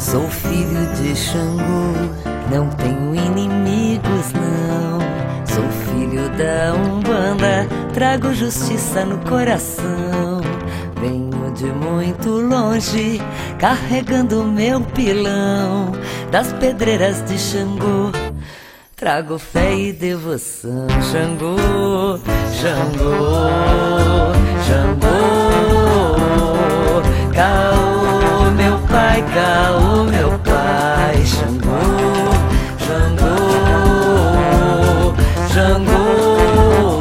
Sou filho de Xangô, não tenho inimigos não. Sou filho da Umbanda, trago justiça no coração. Venho de muito longe, carregando meu pilão. Das pedreiras de Xangô, trago fé e devoção. Xangô, Xangô, Xangô, Caô, meu pai, Caô, meu pai. Xangô, Xangô, Xangô,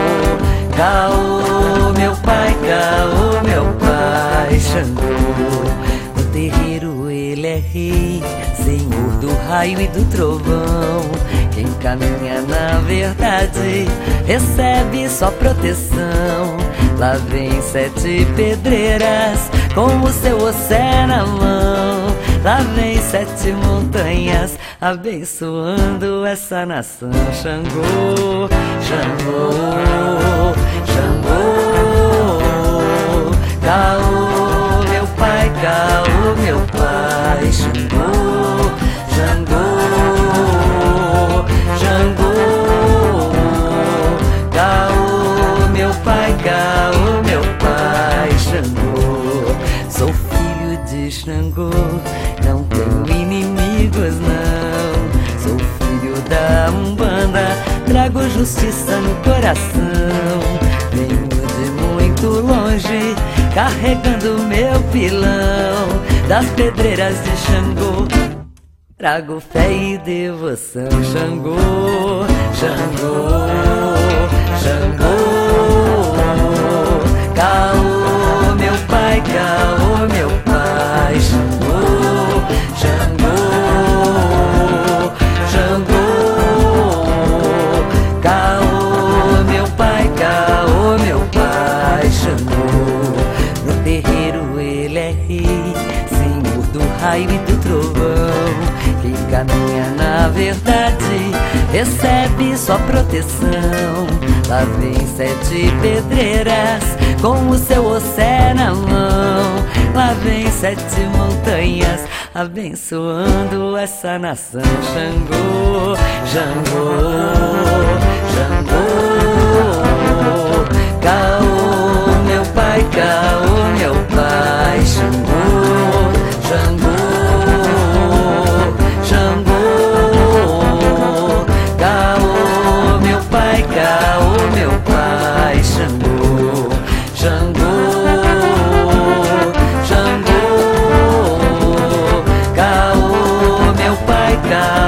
Caô, meu pai, Caô, meu pai. Xangô, no terreiro ele é rei, senhor do raio e do trovão. Quem caminha na verdade recebe sua proteção. Lá vem 7 pedreiras com o seu ossé na mão. Lá vem 7 montanhas abençoando essa nação. Xangô, Xangô, Xangô, Caô, meu pai, Caô, meu pai. Xangô, Xangô, Xangô, Caô, meu pai, Caô, meu pai. Xangô, sou filho de Xangô, não tenho inimigos não. Sou filho da Umbanda, trago justiça no coração. Venho de muito longe, carregando meu pilão. Das pedreiras de Xangô, trago fé e devoção. Xangô, Xangô, Xangô, Caô, meu pai, Caô, meu pai. Xangô, Xangô, Xangô, Caô, meu pai, Caô, meu pai. Xangô, no terreiro ele é rei, senhor do raio e do trovão. Quem caminha na verdade recebe sua proteção. Lá vem 7 pedreiras com o seu ossé na mão. Lá vem 7 montanhas abençoando essa nação. Xangô, Xangô, Xangô, Caô, meu pai, Caô, meu pai. Xangô, Xangô, Xangô, Caô, meu pai, Caô, meu pai. Xangô, Xangô, Xangô, Caô, meu pai, Caô.